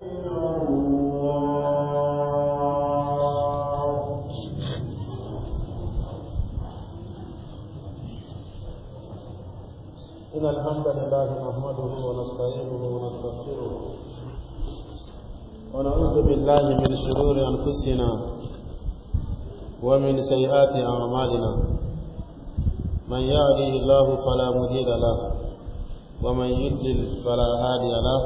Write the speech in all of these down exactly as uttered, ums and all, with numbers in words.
إن الحمد لله نحمده ونستعينه ونستغفره ونعوذ بالله من شرور أنفسنا ومن سيئات أعمالنا من يهده الله فلا مضل له ومن يضلل فلا هادي له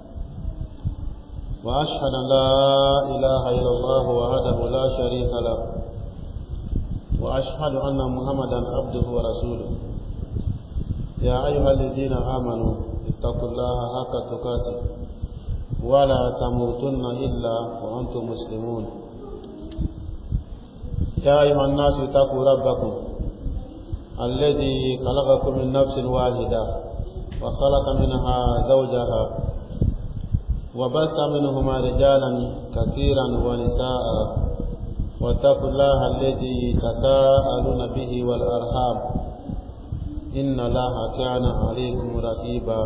وأشهد أن لا إله إلا الله وحده لا شريك له وأشهد أن محمدا عبده ورسوله يا أيها الذين آمنوا اتقوا الله حق تقاته ولا تموتن إلا وأنتم مسلمون يا أيها الناس اتقوا ربكم الذي خلقكم من نفس واحدة وخلق منها زوجها وبث منهما رجالا كثيرا ونساء واتقوا الله الذي تساءلون به والأرحام إن الله كان عليكم رقيبا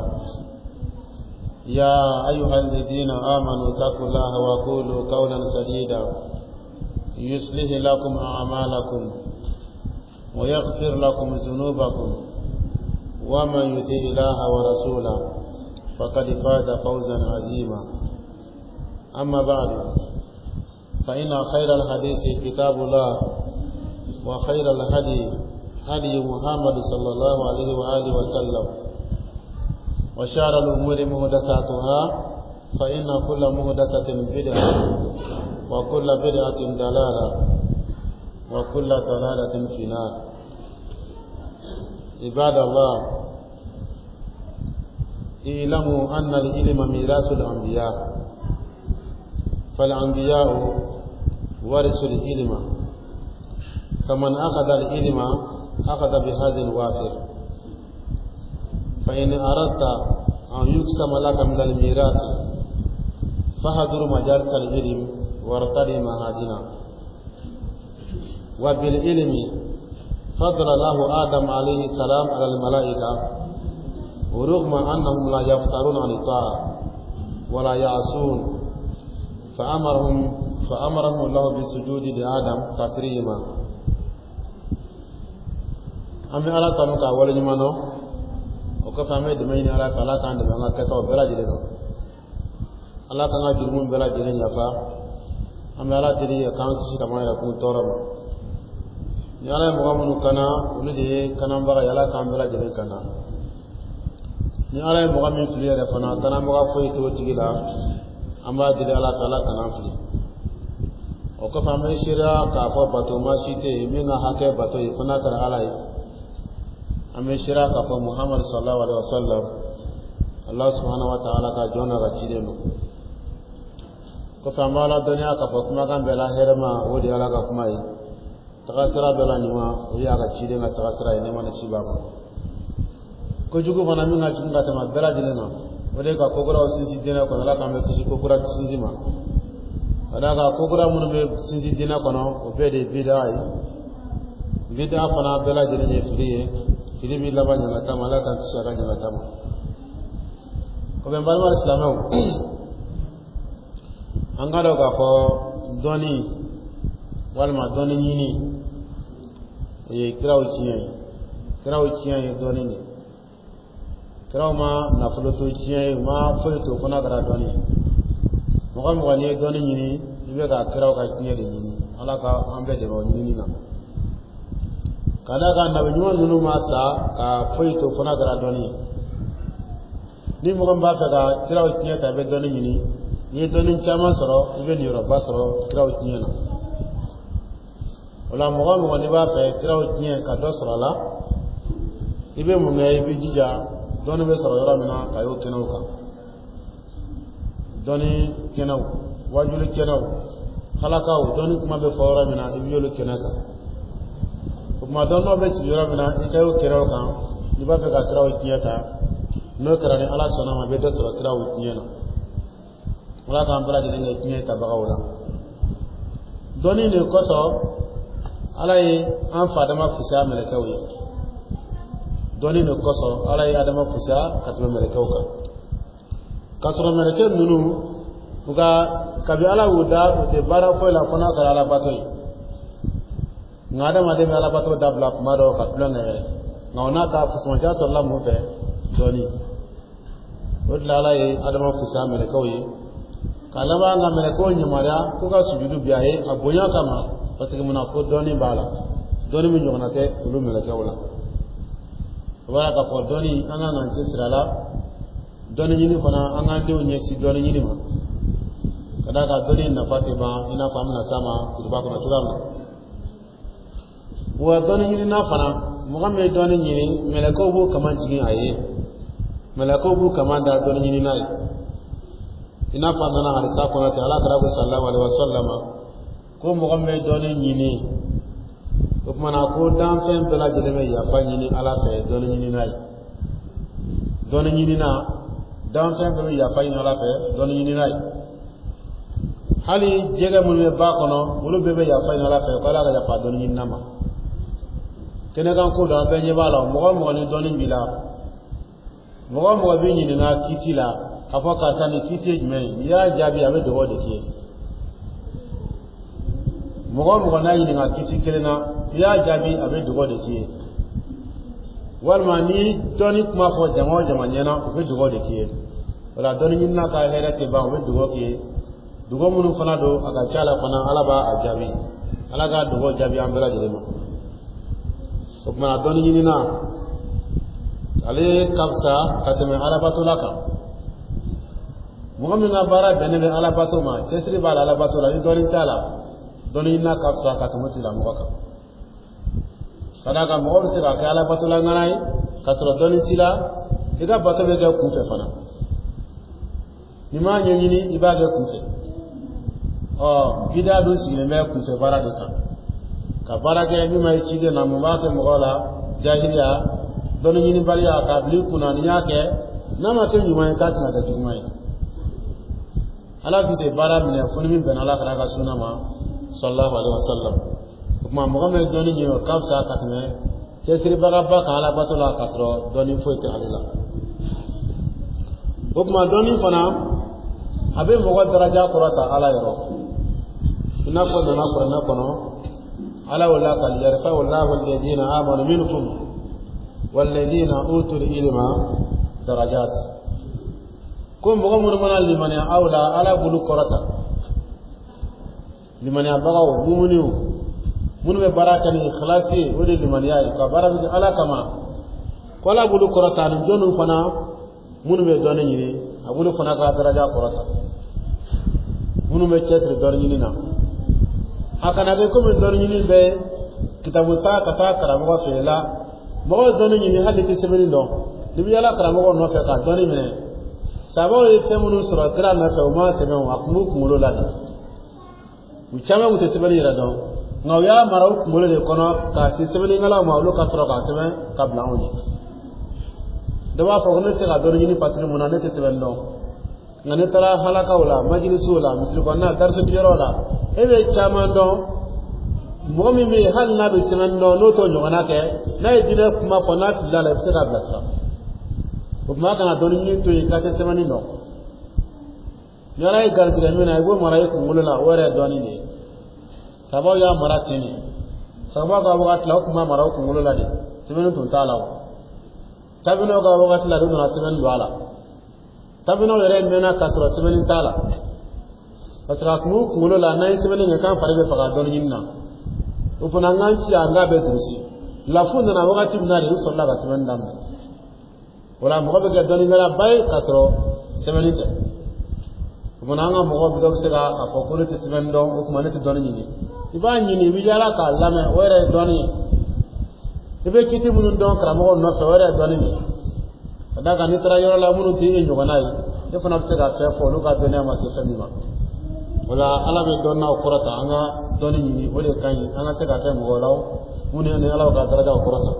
يا أيها الذين آمنوا اتقوا الله وقولوا قولا سديدا يصلح لكم أعمالكم ويغفر لكم ذنوبكم ومن يطع الله ورسوله فقد فاز فوزا عظيما أما بعد فإن خير الحديث كتاب الله وخير الهدي هدي محمد صلى الله عليه وآله وسلم وشار الأمور محدثاتها فإن كل محدثة بدعة وكل بدعة ضلالة وكل ضلالة في النار. عباد الله اعلموا أن العلم ميراث الأنبياء فالأنبياء ورثوا العلم فمن أخذ العلم أخذ بهذا الوافر فإن أردت أن يقسم لك من الميراث فهدر مجالس العلم وارتدي مهادنا. وبالعلم فضل الله آدم عليه السلام على الملائكة ورغم أنهم لا يفترون عن الطاعة ولا يعصون فأمرهم فأمرهم الله بالسجود لآدم تكريما. أمي على تنوك أول جمانو وكفامي دمين على كلا كان دمنا كتو بلا جلنا على كنا جرمون بلا جلنا يفا أمي على تري كان كشي كما يكون تورما يالا مغامن كنا ولدي كنا بغا يالا كان بلا جلنا كنا يالا مغامن فلي رفنا كنا بغا فوي تو تيلا أما جلي على كلا كنا فلي وكفامي شرا كافو باتو ما شيتي مينا حكي باتو يفنا كر علي أمي شرا كافو محمد صلى الله عليه وسلم الله سبحانه وتعالى ka jona ga cidenu ko famala dunya kafo kuma kan bela herma wodi ala ka kuma yi takasira bela nyuma o ya ga cide nga takasira ne mana cibama ko jugo fana mi nga junga tama bela dilena wodi ka kokora o sinsi dina ko ala ka me kishi kokora sinsi ma ala ka kokora mun be sinsi dina ko no o be de bidai bid'a fana bela dilene filiye fili bi labanya nga tama ala kan kisha kan nga tama ko ben balma islamo angado ka ko doni walma doni nyini e kraw chiye kraw chiye doni ni kraw ma na fulo to chiye ma fulo to kona gara doni mo ko mo ni doni nyini ibe ka kraw ka chiye de nyini ala ka ambe de ro nyini na kada ka na nyuma nunu ma sa ka fulo to kona gara doni ni mo ko ba ta ka kraw chiye ta be doni nyini ni doni chama soro ibe ni ro ba soro kraw chiye na wala mo mo ni ba fe kraw chiye ka do soro la ibe mo ngai bi jija doni be soro yora mina ka yo kenaw ka doni kenaw wajulu kenaw khalakaw doni kuma be fawra mina ibe yolo kenaka kuma dono be si yora mina ikayo kenaw ka ni ba fe ka kraw chiye ta no karani ala sona ma be do soro kraw chiye na wala ka ambara de ngai chiye ta bagawla doni ne koso alay an fadama fusa melekawi doni ne koso alay adama fusa katuma melekaw ka kasoro meleke nunu uga kabi ala wuda ute bara ko la kona kala ala batoy ngada ma de ala bato dabla maro ka plonge ngona ta fusma ja to Allah mu be doni wodla la yi adama fusa mele ko yi kala ba nga mele ko nyamara ko ka sujudu biaye abonya kama parce que muna ko doni bala doni mu nyona ke ulu mele ke wala wala ka ko doni anga nga sirala doni nyini fana anga de onye si doni nyini ma kada ka doni na fatima ina famna sama kuba ko na tulama wa doni nyini na fana mugamme doni nyini mele ko bu kaman jigin aye mele ko bu kaman da doni nyini nai ina fana na hadisa ko na ta ala karabu sallallahu alaihi wasallam ko mugamme doni nyini ko mana ko dan fen bela jeleme ya fa nyini ala fe doni nyini nai doni nyini na dan fen bela ya fa nyini ala fe doni nyini nai hali jega mun be ba kono wulu bebe ya fa nyini ala fe ko ala ga ya fa doni nyini nama kene kan ko da be nye bala mo mo ni doni bila mo mo be nyini na kitila afa ka tani kiti jme ya jabi abe do de ki mo mo na yini na kiti kelena ya jabi abe dugo de kiye walma ni doni kuma fo jamo jama nyana abe dugo de kiye wala doni nyina ka hera te ba abe dugo kiye dugo munu fana do aga chala fana alaba ajabi alaga dugo jabi ambela jelema kuma doni nyina ale kapsa kateme alaba to laka mo na bara benebe alaba to ma tesri bala alaba to la ni doni tala doni nyina kapsa katumuti la mo ka kada ka mo sira ka ala batula nganai kasro doni sila ida batobe ga kufe fana nima nyini ibade kufe oh bida do sile me kufe bara de ka ka bara ke mi mai chide na mo ba ke mo gola jahiliya doni nyini baliya ka bli kuna ni yake na ma ke nyuma ka tana da jumai ala bide bara mine funi min ben ala kara ka sunna ma sallallahu alaihi wasallam kuma muhammad doni nyino kafsa katme cesiri baga ba kala batula kasro doni foite alila kuma doni fana abe mogo daraja korata ala yoro ina ko na ko na kono ala wala kal yarfa wallahu alladhina amanu minkum walladhina utul ilma darajat ko mogo mun mana limani awla ala bulu korata limani abaga mumuniu mun be baraka ni ikhlasi wodi limaniya ka baraka ala kama wala bulu korata ni jonu fana mun be doni ni abulu fana ka daraja korata mun be cetri doni ni na hakana be ko mun doni ni be kitabu ta kata karamo fela mo doni ni hali ti sebeli do libi ala karamo no fe ka doni mine sabo e femunu sura kra na fe o ma sebe o akmu kumulo ladi uchama mute sebeli ra do ngaw ya maraw kumule de kono ka si sebeli ngala ma lo ka tro ka sebe ka bla oni dawa fo ne te ka do ni patri mona ne te sebe ndo ngane tara halaka wala majlisu wala misli ko na darsu biro la ebe chama ndo mo mi mi hal na be sebe ndo no to nyona ke na e dina kuma ko na tilla la se ka bla sa ko ma kana do ni to yi ka te sebe ni ndo nyara e gar bi me na e bo mara e kumule la wore do ni ni sabo ya maratini sabo ga wagat la kuma maraw ko ngulo la de tibenu tun tala tabino ga wagat la dun na tiben wala tabino yere mena kasro tiben tala patra ku ngulo la nay tiben ne kan farbe faga don yinna upuna nganci anga be durusi la funda na wagati binari u solla ga tiben dam wala mo be ga don ngala bay kasro tiben te upuna nga mo be do sega afoko ne tiben don o kuma ne don yinni iba nyini bijala ka lame wore doni ibe kiti munun don kramo no so wore doni ni daga ni tra yoro la munu ti enjo ganai e fana be ga fe fo lu ka doni ma se famima wala ala be donna o korata anga doni ni wole kai anga te ga te mo law muni ne ala ga daraja o korata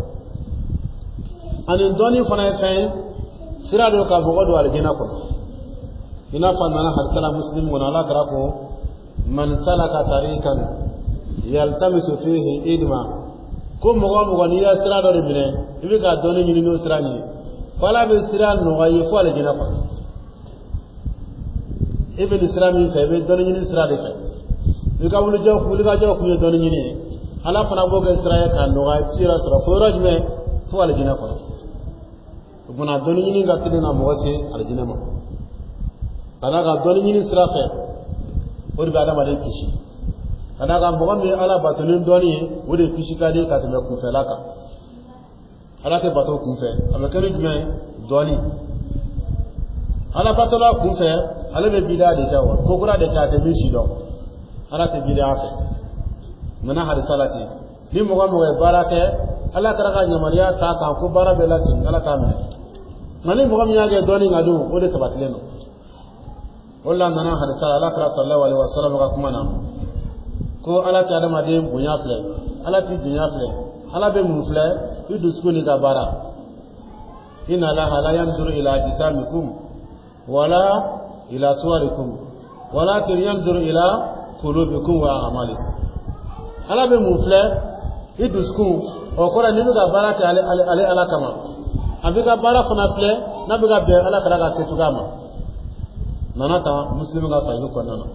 ani doni fana fe sira do ka bogo do aljina ko ina fa nana hadala muslim wala ala karako man salaka tariqan yaltamisu fihi idma ko mogo mogo ni sira do bine ibi ka doni ni no sira ni wala be sira no ga yefo ale jina ko ibn islami fe be don ni israel fe iga wulu jaw ku liga jaw ku don ni ala fana boga israel kan no ga tira sura foraj me fu ala jina ko buna don ni ga tidina mo wase ala jina mo kana ga don ni israel fe ori ba da ma de kishi kana ga mo me ala batunin doni wode kishi ka de ka te me ku fe laka ala te bato ku fe ala kari jume doni ala batola ku fe ala be bida de tawa ko kura de ta te bishi do ala te bida fe mana hadi salati ni mo ga mo e barake ala kara ga nyamariya ta ka ko bara be lati ala ta me mani mo ga mi yage doni ngadu o de tabatleno walla nana hadi sala ala kara sallallahu alaihi wasallam ga kuma na ko ala ta adama de bunya fle ala ti dunya fle ala be mun fle idu skuni ga bara inna la la yanzuru ila ajsamikum wala ila suwarikum walakin yanzuru ila qulubikum wa a'malikum ala be mun fle idu sku o ko ni ga bara ta ale ale ala kama abiga bara fana fle na biga be ala kara ga tetu gama nanata muslimu ga sahihu ko nana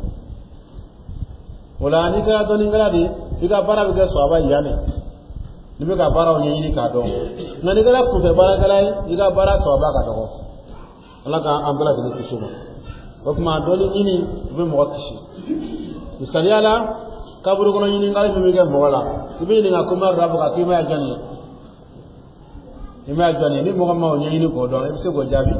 wala ni kara doni ngara di biga bara biga so aba yani ni biga bara o nyini ka do ngani kara ku fe bara galai biga bara so aba ka do ala ka ambala de kisuma o kuma doni nyini be mo kishi misali ala kaburu kono nyini ngali be biga mo wala ibe ni nga kuma rabu ka kima ya jani ima jani ni mo ma o nyini ko do e se go jabi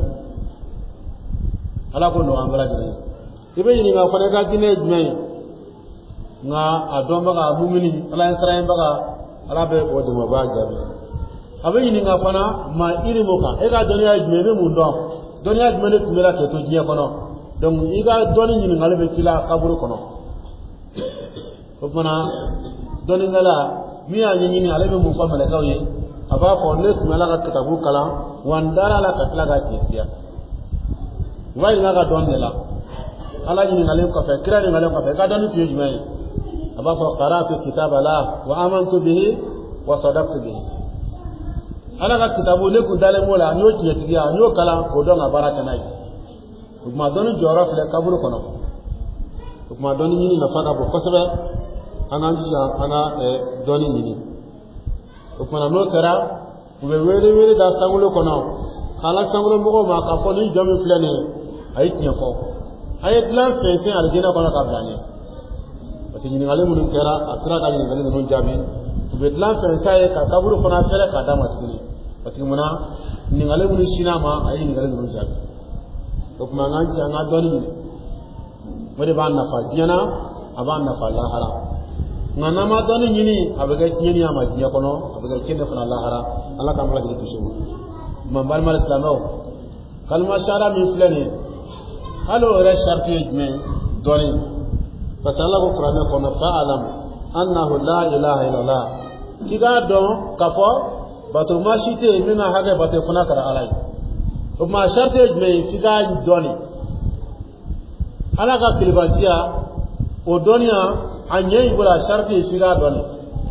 ala ko no ambala de ibe ni nga fane ka dine jme nga adoma ga mumini ala israel baga ala be o de mo ba jabi abe ni nga fana ma iri mo ka e ga doniya jme be mun do doniya jme ne tumela ke to jiya kono donc iga doni ni ngale be kila kaburu kono ko fana doni ngala mi ya ni ni ala be mun fa mala kawye aba ko ne tumela ka kitabu kala wandara la ka kala ga tiya wai nga ga don de la ala ni ngale ko fa kira ni ngale ko fa ga doni fi jme aba ko qara'tu kitaba la wa amantu bihi wa sadaqtu bihi ala ka kitabu ne ku dale mola nyo tiye tiya nyo kala ko don baraka nai kuma don joro fle kaburu kono kuma don ni na faka bo kosabe ana nja ana e don ni kuma no kara we wele wele da sangulo kono kala sangulo mo ma ka ko ni jami fle ne ay tiye fo ay plan fese aljina kono ka blane parce que ni ngale mun kera atra ka ni ngale mun jabi to betlan fa sai ka kaburu fana fere ka dama tuni parce que muna ni ngale mun sinama ay ni ngale mun jabi to kuma nganci anga doni wede ba na fa diana aba na fa lahara ngana ma doni nyini abaga nyini ama dia kono abaga kende fana lahara Allah ka mala di kusuma mambar mal islamo kalma shara mi flani halo ra sharti me doni fatala ko qur'an ko na fa'alam annahu la ilaha illallah tiga don kafo batu mashite mina haga batu kuna kara alai o ma sharte me tiga doni ala ka kilibantia o donia anye ibula sharte tiga doni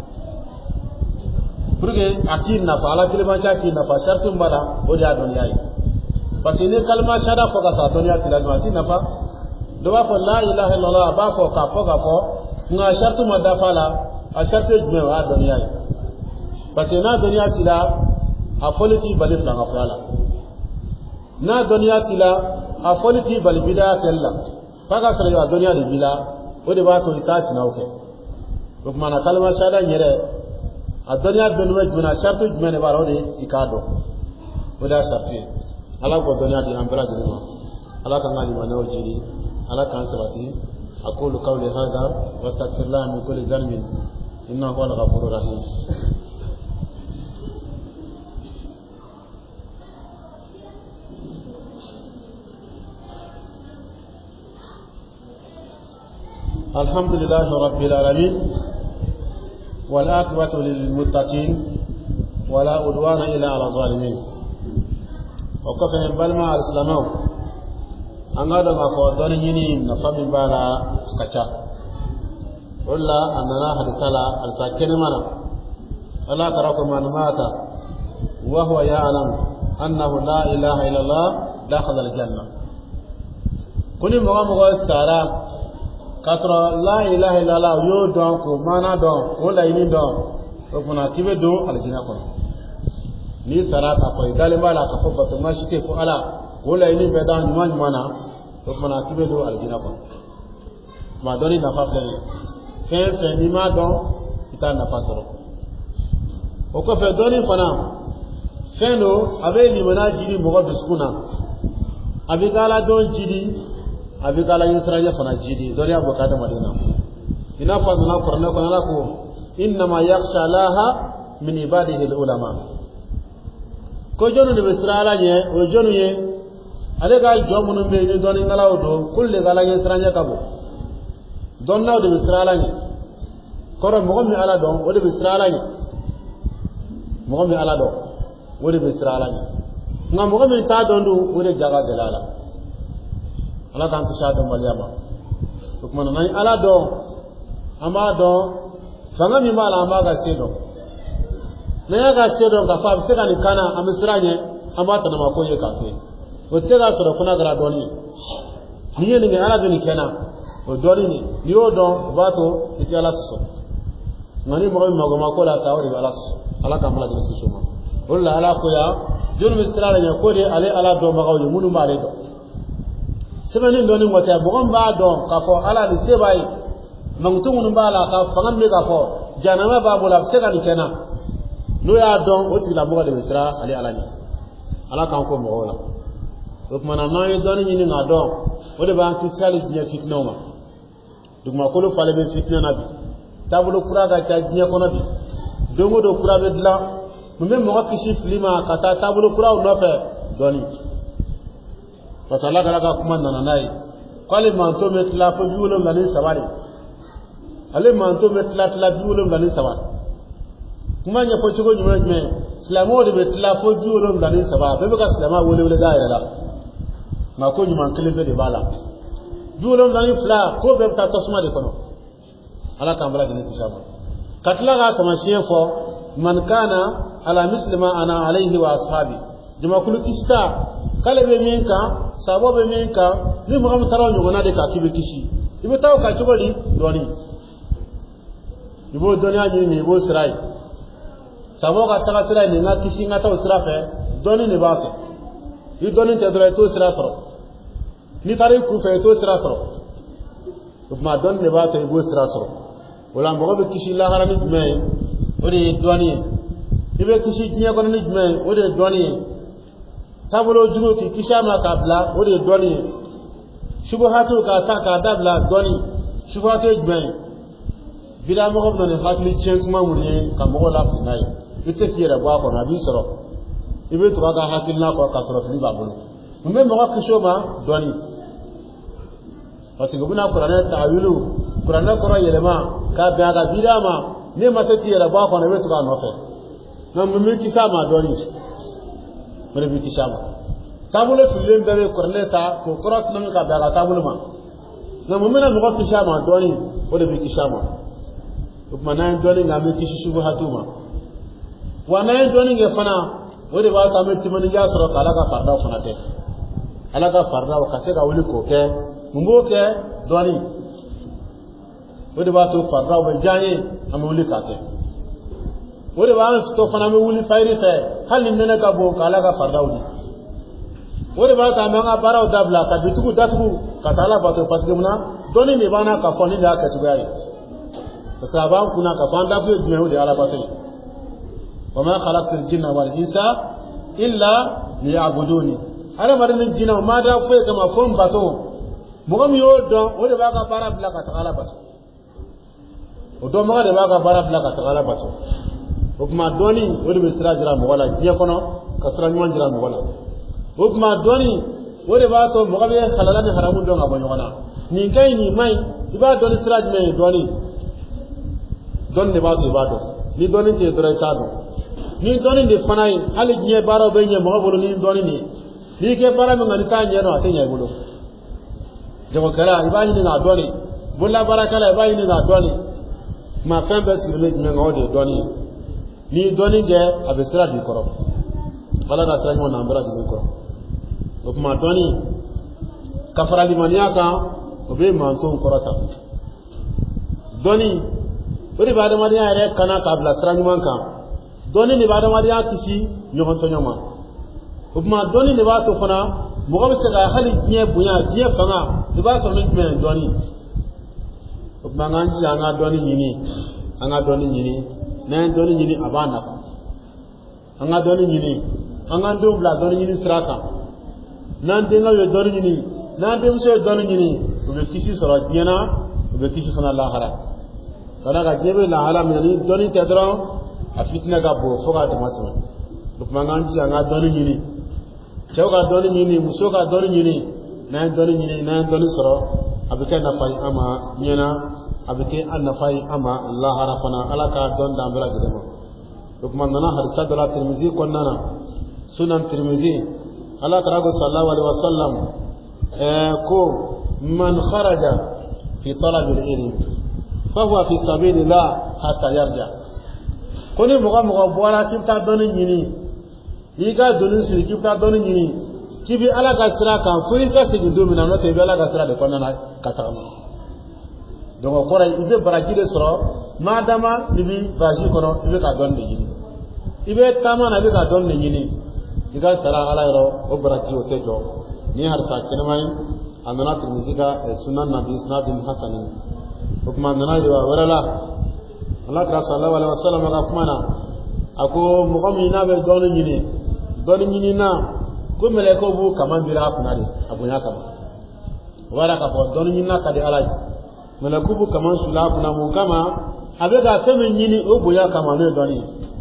burge akin na fa ala kilibantia akin na fa sharte mbada o ja donia yi parce que ne kalma shada ko ka sa donia tilaga akin na fa do ba fa la ilaha illallah ba ko ka ko ka ko nga shartu madafala a shartu jme wa dunya yi parce que na dunya tila a foliti balif la ngafala na dunya tila a foliti bal bida kella paga sare wa dunya di bila o de ba to itasi na oke ko mana kalma shada nyere a dunya ben wa juna shartu jme ne ba ro de ikado o da shartu ala ko dunya di ambra di ma ala kan ngali ma no jiri ala kan sabati aqulu qawli hadha wa astaghfirullah min kulli dhanbin innahu huwal ghafurur rahim alhamdulillahi rabbil alamin wal aqibatu lil muttaqin wala udwana illa ala zalimin wa kafa balma al islamu anga da ko don yini na fami bala kacha walla annana hadisala al sakene mana ala karako man mata wa huwa ya'lam annahu la ilaha illa allah dakhala al janna kuni moga moga sara kasra la ilaha illallah yo don ko mana don ko la ini don ko kuna tibe do aljina ko ni sara ka ko idale mala ka fo bato mashite ko ala ko la ini be dan nyuma nyuma na ko kuna tibe do aljina ko ma doni na fa fele fe fe ni ma don ita na fa soro o ko fe doni fana feno abe ni mana jidi mogo duskuna abi kala don jidi abi kala yisraja fana jidi dori abo kada madina ina fa na qur'ana ko na ko inna ma yakhsha laha min ibadihi ulama ko jonu de bisrala nye o jonu ye ale ga jomunu be ni doni ngala odo kulle kala yisraja kabo donna de bisrala nye koro mogo mi ala don o de bisrala nye mogo mi ala don wode be sirala ni ngam mo min ta dondu wode jaga delala ala kan kisha do maliyama kuma nan ala do ama do fanga mi mala ama ga sedo na ya ga sedo ga fa se kan kana am siranye ama ta na makoye ka ke o te ga soro kuna gara doni ni yene ni ala ni kana o doni ni yo do bato iti ala so ngani mo mo go makola ta ori ala ala kan mala ni suma wala ala ko ya jonu misrala nya ko de ale ala do magaw yi munu male do sebani do ni ngota bo ngamba do ka ko ala ni sebai mangtu munu bala ka fangam me ka ko janama babula sega ni kena no ya do o ti la mo de misra ale ala ni ala kan ko mo wala do mana no yi do ni ni nga do o de ban ki sali ni fitna ma dugma ko lo fale be fitna nabi tabulu kura ga ta ni ko nabi dongo do kura be dla mumbe mo kishi filima kata tabulu kura no fe doni patala kala ka kuma nana nai kwale manto metla fo biwolo ngani sabari ale manto metla tla biwolo ngani sabari kuma nya ko chigo nyuma nyme islamo de metla fo biwolo ngani sabari bebe ka islama wole wole daira la ma ko nyuma kelefe de bala biwolo ngani fla ko be ta tosma de kono ala tambala de kishama katla ga kama shefo man kana ala muslima ana alayhi wa ashabi jama kulu kista kala be minka sabo be minka ni mo am taraw nyona de ka kibe kishi ibe taw ka chobali doni ibo doni ani ni ibo sirai sabo ka taga sirai ni na kishi ngata usra fe doni ne ba ke i doni te dora to sira soro ni tare ku fe to sira soro ma doni ne ba te ibo sira soro wala mo be kishi la harami me ode doni ibe kishi tinya ko ni me ode doni tabulo jugo ki kishama kabla ode doni shubuhatu ka ta ka dabla doni shubuhatu jme bila mo ko non hakli chen kuma munye ka mo la finai ite fiera ba ko na bi soro ibe to ga hakil na ko ka soro fi ba bulu me mo ko kishoma doni pati gubuna qur'ana ta'wilu qur'ana qura yelema ka ba ga bidama ne mata fiera ba ko na be to ga no fe na mo mi kisama doni mere bi kisama tabulo filen bebe korleta ko korat no ka daga tabulo ma na mo mena mo kisama doni o de bi kisama kuma nan doni nga me kishi shubu hatuma wana doni nge fana o de ba ta me timani ja soro kala ka farda fana te ala ka farda o ka se ka wuli ko ke mumbo ke doni o de ba to farda o janye am wuli ka te o de ba to fana me wuli fayri fe halin nena ka bo kala ka farda o o de ba ta me nga baraw dabla ka bitugu datugu ka tala ba to pasge muna doni ne bana ka foni da ka tugai sahaban kuna ka fanda fu me o de ala ba te wa ma khalaqtul jinna wal insa illa liya'buduni ala marin jinna ma da fu kama fon bato mo gam yo don o de ba ka bara bla ka tala ba o do ma de ba ka bara bla ka tala ba o kuma doni o de be sira jira mo wala jiya kono ka sira nywan jira mo wala o kuma doni o de ba to mo gabe halala ni haramun don abo nyona ni kai ni mai iba doni sira jme doni don ne ba to ba do ni doni te dora ta do ni doni de fanai hali jiye baro be nye mo gabo ni doni ni ni ke bara mi ngani ta nye no atenya gulo jamo kala iba ni na doni bulla barakala iba ni na doni ma fembe sile me ngode doni ni doni ge abesra di koro wala ga sra ngona mbara di koro o kuma doni kafara limaniya kan o be manton korata doni ori ba da mariya yare kana ka bla sira nyuman kan doni ni ba da mariya kisi nyogon to nyama kuma doni ni ba to fana mo ko se ga hali kiye bunya kiye fanga ni ba so ni men doni kuma nganji anga doni nyini anga doni nyini na doni nyini abana anga doni nyini anga ndo bla doni nyini siraka nan denga yo doni nyini nan de so doni nyini o be kisi soro diena o be kisi fana lahara sana ga jebe lahara mi doni tedro a fitna ga bo foga tamatuma lukman nganji anga doni nyini chawga doni nyini musoga doni nyini nan doni nyini nan doni soro abike na fay ama nyena abike an na fay ama lahara fana alaka don da ambra gidema lukman nana hadisa dala tirmizi konnana sunan tirmizi ala karago sallallahu alaihi wasallam ko man kharaja fi talab al-ilm fa huwa fi sabilillah hatta yarja koni moga moga boara kibta doni nyini yiga doni siri kibta doni nyini kibi ala ka sira kan furi ka sigi do mina no te be ala ka sira de konnana katama donc kora ibe barajide soro madama libi vaji kono ibe ka don de nyini ibe tama na ibe ka don de nyini diga sara ala yoro o barati o tejo ni har sa kenamai andana tirmiziga sunan nabi isnadin hasanin hukman nana diwa warala Allah ta sallallahu alaihi wasallam ga kumana ako mu'mina be don nyini don nyini na ko mele ko bu kaman bira kunade abunya kama wara ka fo don nyini na kadi alai mele ko bu kaman sula kuna mu kama abe ga femi nyini o buya kama ne doni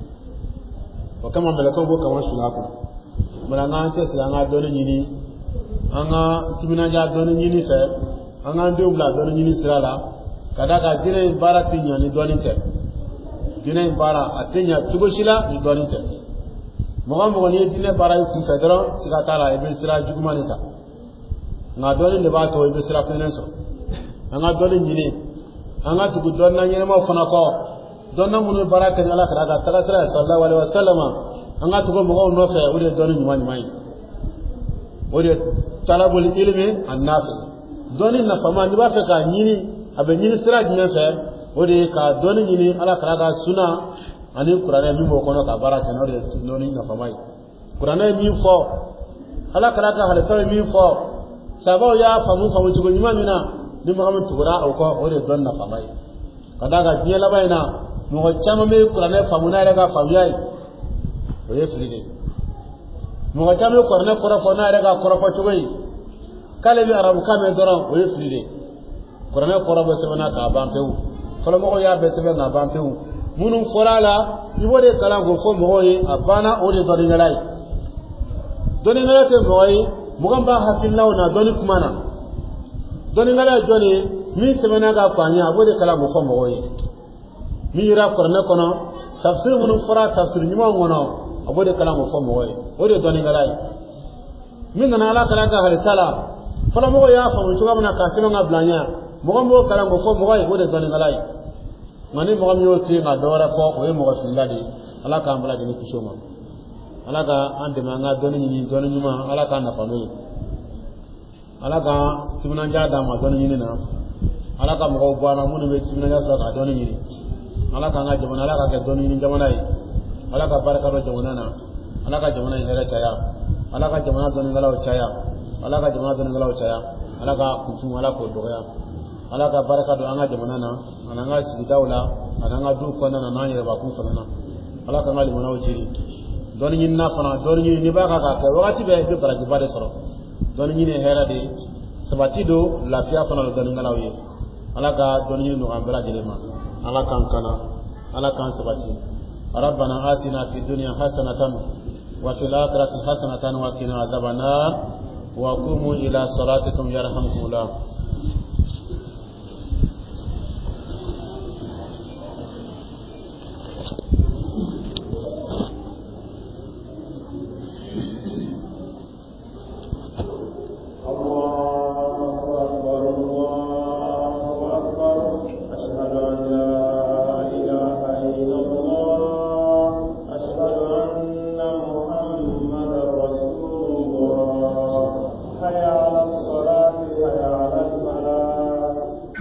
o kama mele ko bu kaman sula kuna mulanga ce sai anga don nyini anga tibina ja don nyini fe anga ndubla don nyini sirala kada ka dire barati nyani doni te dine bara atenya tugoshila ni doni te mo mo ni dine bara ku fedro sika tara e be sira jugumanita nga doni le ba to e be sira fenenso anga doni nyini anga tugu donna nyene mo fana ko donna mun baraka ni ala kada ka taga sira sallallahu alaihi wasallam anga tugo mo no fe o de doni nyuma nyuma o de talabul ilmi annafi doni na fama ni ba fe ka nyini abe nyini sira jine fe o de ka doni nyini ala kada suna ani qur'ana mi mo kono ka baraka no de doni na fama qur'ana mi fo ala kada ka hale tawi mi fo sabo ya famu famu tugo nyuma mina ni muhammad tugura o ko o de don na fama kada ga jine la bayna mo chama me qur'ana famu na daga famiyai o ye fride mo chama qur'ana qura fo na daga qura fo tugo kale bi arabu kame doron o ye fride qur'ana qura bo sebana ka ban pewu folo mo ya be sebana ban pewu munun forala ibode kala go fo mo ye abana o de doni ngalai doni ngalai te mo yi mo gamba hakillaw na doni kumana doni ngalai doni mi sebana ga kwanya abode kala go fo mo ye mi ira qur'ana kono tafsir munun fora tafsir nyuma ngono abode kala go fo mo ye o de doni ngalai min na ala kala ga harisala folo mo ya fa mo tuga na ka sino ngablanya mo gombo kala go fo mo ye o de doni ngalai mani mo mi o ti na dora fo o e mo filadi ala ka ambala ni kusoma ala ka ande ma nga doni ni doni nyuma ala ka na fami ala ka tibuna jada ma doni ni na ala ka mo bo na mu ni tibuna jada ka doni ni ala ka nga jamana ala ka ke doni ni jamana yi ala ka baraka ro jamana na ala ka jamana ni hera chaya ala ka jamana doni ngalaw chaya ala ka jamana doni ngalaw chaya ala ka kutu ala ko doya ala ka baraka do anga jamana na ananga sigidawla ananga du kona na nanye ba ku fana ala ka ngali mona wajiri doni nyinna fana doni nyini ba ka ka wakati be be baraji bade soro doni nyini hera de sabati do lafiya fana do doni ngalaw yi ala ka doni nyini no ambra jelema ala kan kana ala kan sabati rabbana atina fid dunya hasanatan wa fil akhirati hasanatan wa qina adhaban nar wa qumu ila salatikum yarhamkumullah.